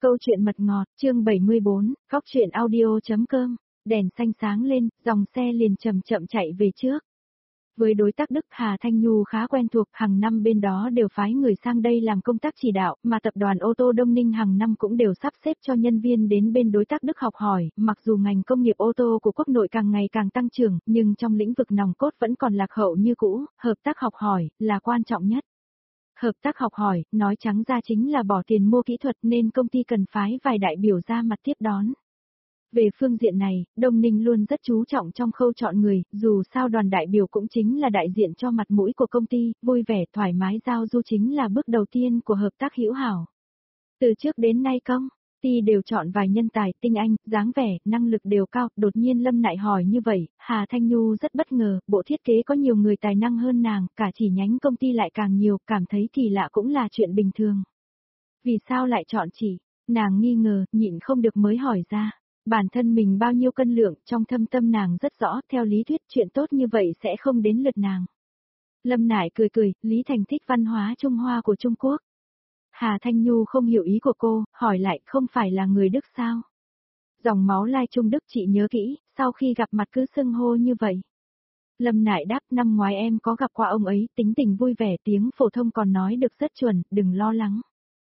Câu chuyện mật ngọt, chương 74, góc truyện audio.com, đèn xanh sáng lên, dòng xe liền chậm chậm chạy về trước. Với đối tác Đức, Hà Thanh Nhu khá quen thuộc, hàng năm bên đó đều phái người sang đây làm công tác chỉ đạo, mà tập đoàn ô tô Đông Ninh hàng năm cũng đều sắp xếp cho nhân viên đến bên đối tác Đức học hỏi, mặc dù ngành công nghiệp ô tô của quốc nội càng ngày càng tăng trưởng, nhưng trong lĩnh vực nòng cốt vẫn còn lạc hậu như cũ, hợp tác học hỏi là quan trọng nhất. Hợp tác học hỏi, nói trắng ra chính là bỏ tiền mua kỹ thuật nên công ty cần phái vài đại biểu ra mặt tiếp đón. Về phương diện này, Đông Ninh luôn rất chú trọng trong khâu chọn người, dù sao đoàn đại biểu cũng chính là đại diện cho mặt mũi của công ty, vui vẻ thoải mái giao du chính là bước đầu tiên của hợp tác hữu hảo. Từ trước đến nay công ty đều chọn vài nhân tài tinh anh, dáng vẻ, năng lực đều cao, đột nhiên Lâm Nại hỏi như vậy, Hà Thanh Nhu rất bất ngờ, bộ thiết kế có nhiều người tài năng hơn nàng, cả chỉ nhánh công ty lại càng nhiều, cảm thấy kỳ lạ cũng là chuyện bình thường. Vì sao lại chọn chị? Nàng nghi ngờ, nhịn không được mới hỏi ra. Bản thân mình bao nhiêu cân lượng, trong thâm tâm nàng rất rõ, theo lý thuyết chuyện tốt như vậy sẽ không đến lượt nàng. Lâm Nại cười cười, Lý Thành thích văn hóa Trung Hoa của Trung Quốc. Hà Thanh Nhu không hiểu ý của cô, hỏi lại, không phải là người Đức sao? Dòng máu lai Trung Đức chị nhớ kỹ, sau khi gặp mặt cứ xưng hô như vậy. Lâm Nại đáp, năm ngoái em có gặp qua ông ấy, tính tình vui vẻ, tiếng phổ thông còn nói được rất chuẩn, đừng lo lắng.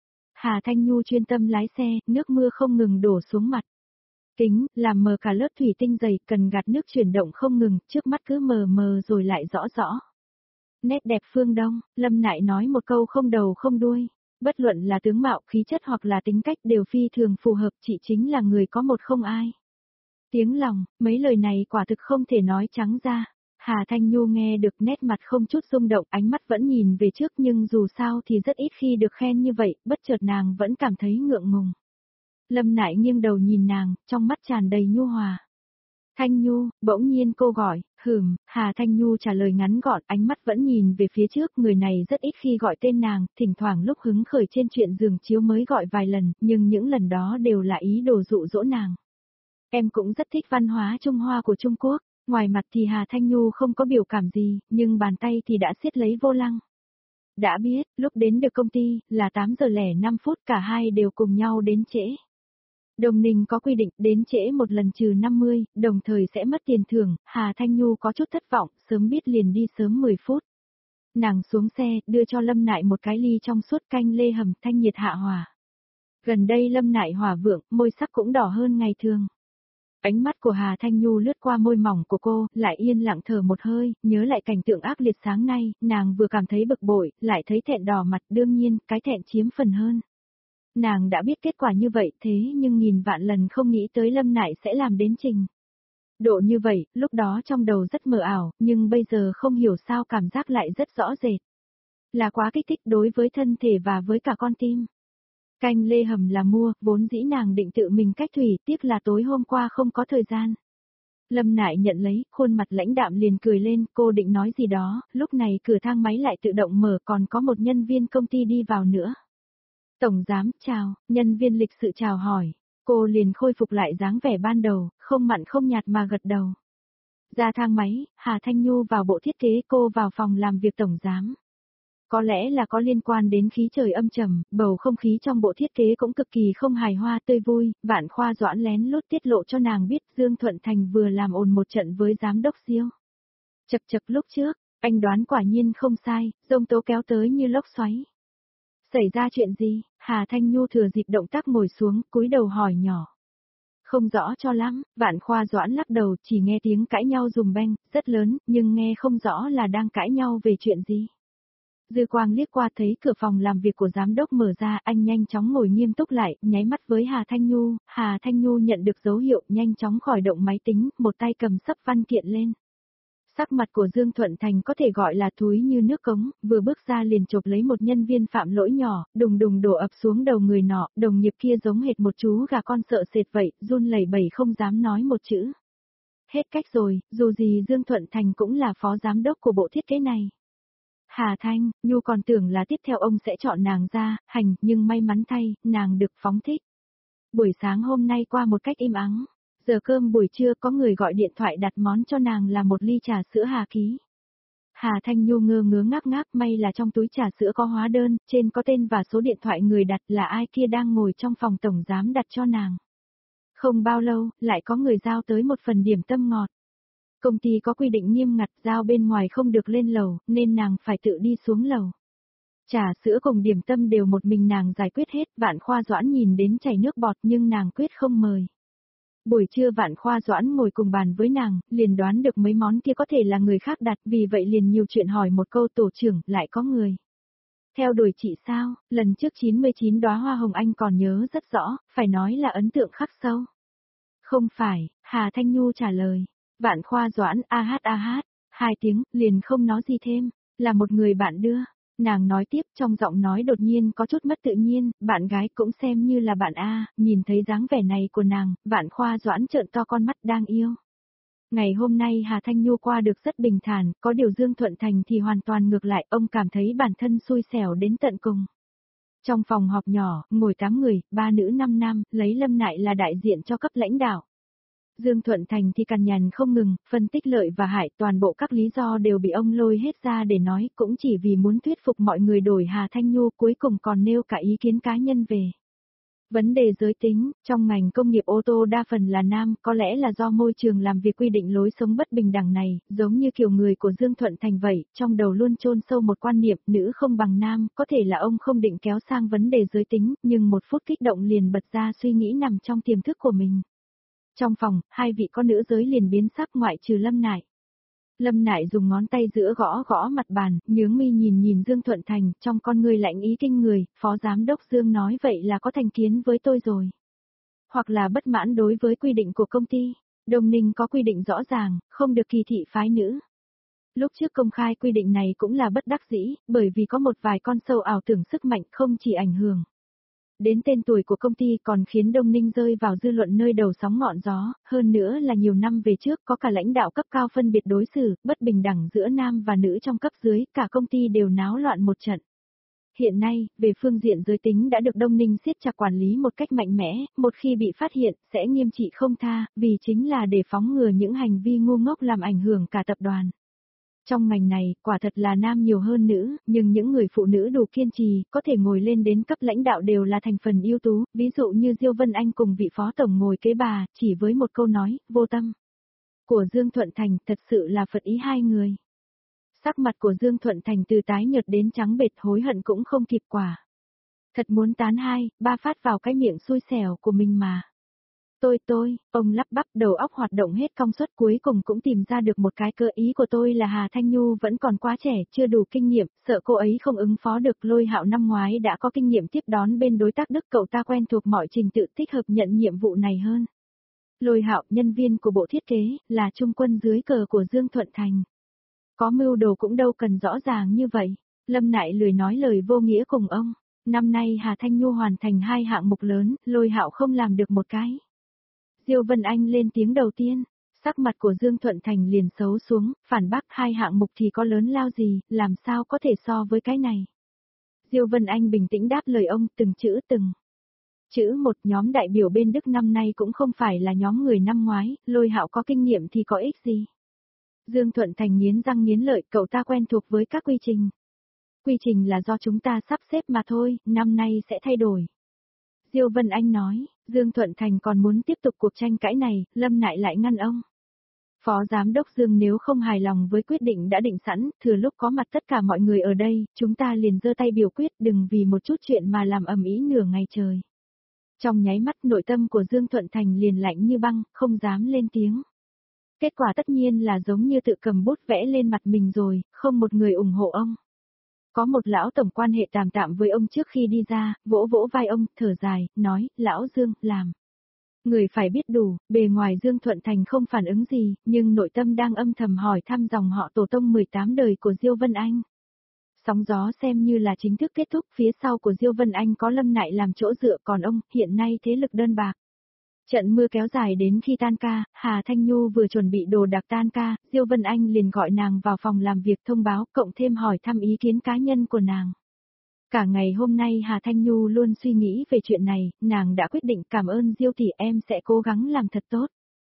Hà Thanh Nhu chuyên tâm lái xe, nước mưa không ngừng đổ xuống mặt. Kính, làm mờ cả lớp thủy tinh dày, cần gạt nước chuyển động không ngừng, trước mắt cứ mờ mờ rồi lại rõ rõ. Nét đẹp phương Đông, Lâm Nại nói một câu không đầu không đuôi. Bất luận là tướng mạo, khí chất hoặc là tính cách đều phi thường phù hợp, chị chính là người có một không ai. Tiếng lòng, mấy lời này quả thực không thể nói trắng ra. Hà Thanh Nhu nghe được nét mặt không chút rung động, ánh mắt vẫn nhìn về trước nhưng dù sao thì rất ít khi được khen như vậy, bất chợt nàng vẫn cảm thấy ngượng ngùng. Lâm Nại nghiêng đầu nhìn nàng, trong mắt tràn đầy nhu hòa. Thanh Nhu, bỗng nhiên cô gọi, Hà Thanh Nhu trả lời ngắn gọn, ánh mắt vẫn nhìn về phía trước, người này rất ít khi gọi tên nàng, thỉnh thoảng lúc hứng khởi trên chuyện giường chiếu mới gọi vài lần, nhưng những lần đó đều là ý đồ dụ dỗ nàng. Em cũng rất thích văn hóa Trung Hoa của Trung Quốc, ngoài mặt thì Hà Thanh Nhu không có biểu cảm gì, nhưng bàn tay thì đã siết lấy vô lăng. Đã biết, lúc đến được công ty, là 8 giờ lẻ 5 phút cả hai đều cùng nhau đến trễ. Đông Ninh có quy định đến trễ một lần trừ 50, đồng thời sẽ mất tiền thưởng, Hà Thanh Nhu có chút thất vọng, sớm biết liền đi sớm 10 phút. Nàng xuống xe, đưa cho Lâm Nại một cái ly trong suốt canh lê hầm thanh nhiệt hạ hòa. Gần đây Lâm Nại hỏa vượng, môi sắc cũng đỏ hơn ngày thường. Ánh mắt của Hà Thanh Nhu lướt qua môi mỏng của cô, lại yên lặng thở một hơi, nhớ lại cảnh tượng ác liệt sáng nay, nàng vừa cảm thấy bực bội, lại thấy thẹn đỏ mặt, đương nhiên, cái thẹn chiếm phần hơn. Nàng đã biết kết quả như vậy thế nhưng nghìn vạn lần không nghĩ tới Lâm Nại sẽ làm đến trình độ như vậy, lúc đó trong đầu rất mờ ảo, nhưng bây giờ không hiểu sao cảm giác lại rất rõ rệt. Là quá kích thích đối với thân thể và với cả con tim. Canh lê hầm là mua, vốn dĩ nàng định tự mình cách thủy, tiếc là tối hôm qua không có thời gian. Lâm Nại nhận lấy, khuôn mặt lãnh đạm liền cười lên, cô định nói gì đó, lúc này cửa thang máy lại tự động mở, còn có một nhân viên công ty đi vào nữa. Tổng giám, chào, nhân viên lịch sự chào hỏi, cô liền khôi phục lại dáng vẻ ban đầu, không mặn không nhạt mà gật đầu. Ra thang máy, Hà Thanh Nhu vào bộ thiết kế, cô vào phòng làm việc tổng giám. Có lẽ là có liên quan đến khí trời âm trầm, bầu không khí trong bộ thiết kế cũng cực kỳ không hài hòa tươi vui, Vạn Khoa Doãn lén lút tiết lộ cho nàng biết Dương Thuận Thành vừa làm ồn một trận với giám đốc Diêu. Chật chật lúc trước, anh đoán quả nhiên không sai, giông tố kéo tới như lốc xoáy. Xảy ra chuyện gì? Hà Thanh Nhu thừa dịp động tác ngồi xuống, cúi đầu hỏi nhỏ. Không rõ cho lắm, Vạn Khoa Doãn lắc đầu, chỉ nghe tiếng cãi nhau rùm beng, rất lớn, nhưng nghe không rõ là đang cãi nhau về chuyện gì. Dư quang liếc qua thấy cửa phòng làm việc của giám đốc mở ra, anh nhanh chóng ngồi nghiêm túc lại, nháy mắt với Hà Thanh Nhu nhận được dấu hiệu, nhanh chóng khởi động máy tính, một tay cầm sấp văn kiện lên. Sắc mặt của Dương Thuận Thành có thể gọi là thúi như nước cống, vừa bước ra liền chộp lấy một nhân viên phạm lỗi nhỏ, đùng đùng đổ ập xuống đầu người nọ, đồng nghiệp kia giống hệt một chú gà con sợ sệt vậy, run lẩy bẩy không dám nói một chữ. Hết cách rồi, dù gì Dương Thuận Thành cũng là phó giám đốc của bộ thiết kế này. Hà Thanh, Nhu còn tưởng là tiếp theo ông sẽ chọn nàng ra, hành, nhưng may mắn thay, nàng được phóng thích. Buổi sáng hôm nay qua một cách im ắng. Giờ cơm buổi trưa có người gọi điện thoại đặt món cho nàng là một ly trà sữa Hà Ký. Hà Thanh Nhu ngơ ngớ ngác ngác, may là trong túi trà sữa có hóa đơn, trên có tên và số điện thoại người đặt, là ai kia đang ngồi trong phòng tổng giám đặt cho nàng. Không bao lâu, lại có người giao tới một phần điểm tâm ngọt. Công ty có quy định nghiêm ngặt, giao bên ngoài không được lên lầu, nên nàng phải tự đi xuống lầu. Trà sữa cùng điểm tâm đều một mình nàng giải quyết hết, Vạn Khoa Doãn nhìn đến chảy nước bọt nhưng nàng quyết không mời. Buổi trưa Vạn Khoa Doãn ngồi cùng bàn với nàng, liền đoán được mấy món kia có thể là người khác đặt, vì vậy liền nhiều chuyện hỏi một câu, tổ trưởng, lại có người theo đuổi chị sao? Lần trước 99 đóa hoa hồng anh còn nhớ rất rõ, phải nói là ấn tượng khắc sâu. Không phải, Hà Thanh Nhu trả lời. Vạn Khoa Doãn a hát, 2 tiếng, liền không nói gì thêm, là một người bạn đưa. Nàng nói tiếp, trong giọng nói đột nhiên có chút mất tự nhiên, bạn gái cũng xem như là bạn A, nhìn thấy dáng vẻ này của nàng, Vạn Khoa Doãn trợn to con mắt đang yêu. Ngày hôm nay Hà Thanh Nhu qua được rất bình thản, có điều Dương Thuận Thành thì hoàn toàn ngược lại, ông cảm thấy bản thân xui xẻo đến tận cùng. Trong phòng họp nhỏ, ngồi 8 người, 3 nữ 5 nam, lấy Lâm Nại là đại diện cho cấp lãnh đạo. Dương Thuận Thành thì cằn nhằn không ngừng, phân tích lợi và hại, toàn bộ các lý do đều bị ông lôi hết ra để nói, cũng chỉ vì muốn thuyết phục mọi người đổi Hà Thanh Nhu, cuối cùng còn nêu cả ý kiến cá nhân về vấn đề giới tính. Trong ngành công nghiệp ô tô đa phần là nam, có lẽ là do môi trường làm việc quy định lối sống bất bình đẳng này, giống như kiểu người của Dương Thuận Thành vậy, trong đầu luôn chôn sâu một quan niệm nữ không bằng nam, có thể là ông không định kéo sang vấn đề giới tính, nhưng một phút kích động liền bật ra suy nghĩ nằm trong tiềm thức của mình. Trong phòng, 2 vị con nữ giới liền biến sắc, ngoại trừ Lâm Nại. Lâm Nại dùng ngón tay giữa gõ gõ mặt bàn, nhướng mi nhìn Dương Thuận Thành, trong con người lạnh ý kinh người, phó giám đốc Dương nói vậy là có thành kiến với tôi rồi. Hoặc là bất mãn đối với quy định của công ty. Đông Ninh có quy định rõ ràng, không được kỳ thị phái nữ. Lúc trước công khai quy định này cũng là bất đắc dĩ, bởi vì có một vài con sâu ảo tưởng sức mạnh không chỉ ảnh hưởng đến tên tuổi của công ty, còn khiến Đông Ninh rơi vào dư luận nơi đầu sóng ngọn gió, hơn nữa là nhiều năm về trước có cả lãnh đạo cấp cao phân biệt đối xử, bất bình đẳng giữa nam và nữ trong cấp dưới, cả công ty đều náo loạn một trận. Hiện nay, về phương diện giới tính đã được Đông Ninh siết chặt quản lý một cách mạnh mẽ, một khi bị phát hiện, sẽ nghiêm trị không tha, vì chính là để phóng ngừa những hành vi ngu ngốc làm ảnh hưởng cả tập đoàn. Trong ngành này, quả thật là nam nhiều hơn nữ, nhưng những người phụ nữ đủ kiên trì, có thể ngồi lên đến cấp lãnh đạo đều là thành phần ưu tú, ví dụ như Diêu Vân Anh cùng vị phó tổng ngồi kế bà, chỉ với một câu nói, vô tâm của Dương Thuận Thành, thật sự là phật ý 2 người. Sắc mặt của Dương Thuận Thành từ tái nhợt đến trắng bệch, hối hận cũng không kịp quả. Thật muốn tán 2, 3 phát vào cái miệng xui xẻo của mình mà. Ông lắp bắp, đầu óc hoạt động hết công suất, cuối cùng cũng tìm ra được một cái cơ. Ý của tôi là Hà Thanh Nhu vẫn còn quá trẻ, chưa đủ kinh nghiệm, sợ cô ấy không ứng phó được. Lôi Hạo năm ngoái đã có kinh nghiệm tiếp đón bên đối tác Đức, cậu ta quen thuộc mọi trình tự, thích hợp nhận nhiệm vụ này hơn. Lôi Hạo, nhân viên của bộ thiết kế, là trung quân dưới cờ của Dương Thuận Thành. Có mưu đồ cũng đâu cần rõ ràng như vậy. Lâm Nại lười nói lời vô nghĩa cùng ông. Năm nay Hà Thanh Nhu hoàn thành 2 hạng mục lớn, Lôi Hạo không làm được một cái. Diêu Vân Anh lên tiếng đầu tiên, sắc mặt của Dương Thuận Thành liền xấu xuống, phản bác 2 hạng mục thì có lớn lao gì, làm sao có thể so với cái này. Diêu Vân Anh bình tĩnh đáp lời ông, từng chữ từng. Chữ một. Nhóm đại biểu bên Đức năm nay cũng không phải là nhóm người năm ngoái, Lôi Hạo có kinh nghiệm thì có ích gì. Dương Thuận Thành nghiến răng nghiến lợi, cậu ta quen thuộc với các quy trình. Quy trình là do chúng ta sắp xếp mà thôi, năm nay sẽ thay đổi. Diêu Vân Anh nói, Dương Thuận Thành còn muốn tiếp tục cuộc tranh cãi này, Lâm Nại lại ngăn ông. Phó Giám đốc Dương, nếu không hài lòng với quyết định đã định sẵn, thừa lúc có mặt tất cả mọi người ở đây, chúng ta liền giơ tay biểu quyết, đừng vì một chút chuyện mà làm ầm ĩ nửa ngày trời. Trong nháy mắt, nội tâm của Dương Thuận Thành liền lạnh như băng, không dám lên tiếng. Kết quả tất nhiên là giống như tự cầm bút vẽ lên mặt mình rồi, không một người ủng hộ ông. Có một lão tổng quan hệ tạm tạm với ông trước khi đi ra, vỗ vỗ vai ông, thở dài, nói, lão Dương, làm. Người phải biết đủ, bề ngoài Dương Thuận Thành không phản ứng gì, nhưng nội tâm đang âm thầm hỏi thăm dòng họ tổ tông 18 đời của Diêu Vân Anh. Sóng gió xem như là chính thức kết thúc, phía sau của Diêu Vân Anh có Lâm Nại làm chỗ dựa, còn ông, hiện nay thế lực đơn bạc. Trận mưa kéo dài đến khi tan ca, Hà Thanh Nhu vừa chuẩn bị đồ đạc tan ca, Diêu Vân Anh liền gọi nàng vào phòng làm việc thông báo, cộng thêm hỏi thăm ý kiến cá nhân của nàng. Cả ngày hôm nay Hà Thanh Nhu luôn suy nghĩ về chuyện này, nàng đã quyết định, cảm ơn Diêu tỷ, em sẽ cố gắng làm thật tốt.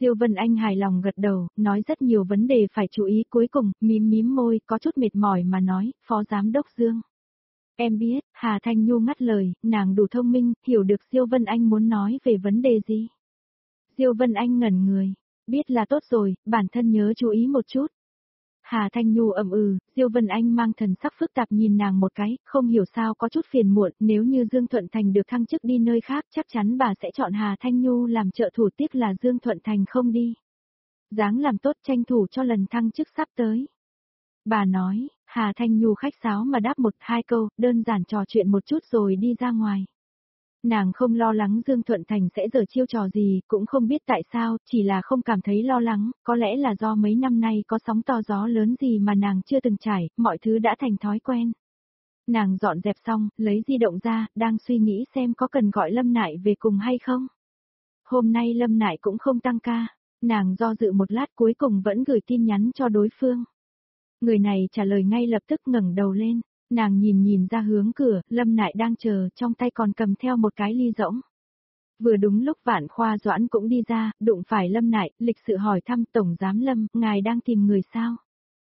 Diêu Vân Anh hài lòng gật đầu, nói rất nhiều vấn đề phải chú ý, cuối cùng, mím mím môi, có chút mệt mỏi mà nói, Phó Giám đốc Dương. Em biết, Hà Thanh Nhu ngắt lời, nàng đủ thông minh, hiểu được Diêu Vân Anh muốn nói về vấn đề gì. Diêu Vân Anh ngẩn người, biết là tốt rồi, bản thân nhớ chú ý một chút. Hà Thanh Nhu Diêu Vân Anh mang thần sắc phức tạp nhìn nàng một cái, không hiểu sao có chút phiền muộn, nếu như Dương Thuận Thành được thăng chức đi nơi khác chắc chắn bà sẽ chọn Hà Thanh Nhu làm trợ thủ, tiếc là Dương Thuận Thành không đi. Dáng làm tốt tranh thủ cho lần thăng chức sắp tới. Bà nói, Hà Thanh Nhu khách sáo mà đáp một hai câu, đơn giản trò chuyện một chút rồi đi ra ngoài. Nàng không lo lắng Dương Thuận Thành sẽ giở chiêu trò gì, cũng không biết tại sao, chỉ là không cảm thấy lo lắng, có lẽ là do mấy năm nay có sóng to gió lớn gì mà nàng chưa từng trải, mọi thứ đã thành thói quen. Nàng dọn dẹp xong, lấy di động ra, đang suy nghĩ xem có cần gọi Lâm Nại về cùng hay không. Hôm nay Lâm Nại cũng không tăng ca, nàng do dự một lát cuối cùng vẫn gửi tin nhắn cho đối phương. Người này trả lời ngay lập tức, ngẩng đầu lên. Nàng nhìn ra hướng cửa, Lâm Nại đang chờ, trong tay còn cầm theo một cái ly rỗng. Vừa đúng lúc Vạn Khoa Doãn cũng đi ra, đụng phải Lâm Nại, lịch sự hỏi thăm Tổng Giám Lâm, ngài đang tìm người sao?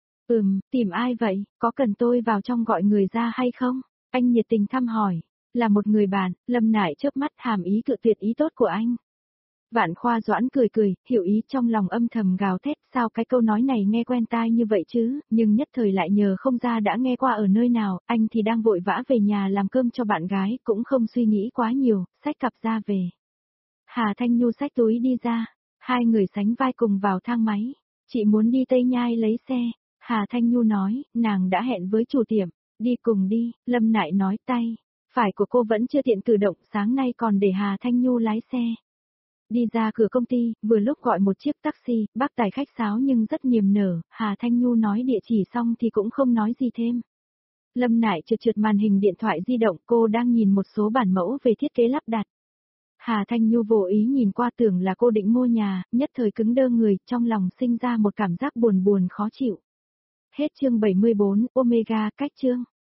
Tìm ai vậy, có cần tôi vào trong gọi người ra hay không? Anh nhiệt tình thăm hỏi, là một người bạn, Lâm Nại chớp mắt hàm ý cự tuyệt ý tốt của anh. Vạn Khoa Doãn cười, hiểu ý trong lòng âm thầm gào thét, sao cái câu nói này nghe quen tai như vậy chứ, nhưng nhất thời lại nhờ không ra đã nghe qua ở nơi nào, anh thì đang vội vã về nhà làm cơm cho bạn gái, cũng không suy nghĩ quá nhiều, xách cặp ra về. Hà Thanh Nhu xách túi đi ra, hai người sánh vai cùng vào thang máy, chị muốn đi Tây Nhai lấy xe, Hà Thanh Nhu nói, nàng đã hẹn với chủ tiệm, đi cùng đi, Lâm Nại nói tay, phải của cô vẫn chưa tiện cử động, sáng nay còn để Hà Thanh Nhu lái xe. Đi ra cửa công ty, vừa lúc gọi một chiếc taxi, bác tài khách sáo nhưng rất niềm nở, Hà Thanh Nhu nói địa chỉ xong thì cũng không nói gì thêm. Lâm Nại trượt màn hình điện thoại di động, cô đang nhìn một số bản mẫu về thiết kế lắp đặt. Hà Thanh Nhu vô ý nhìn qua tưởng là cô định mua nhà, nhất thời cứng đơ người, trong lòng sinh ra một cảm giác buồn khó chịu. Hết chương 74, Omega, cách chương.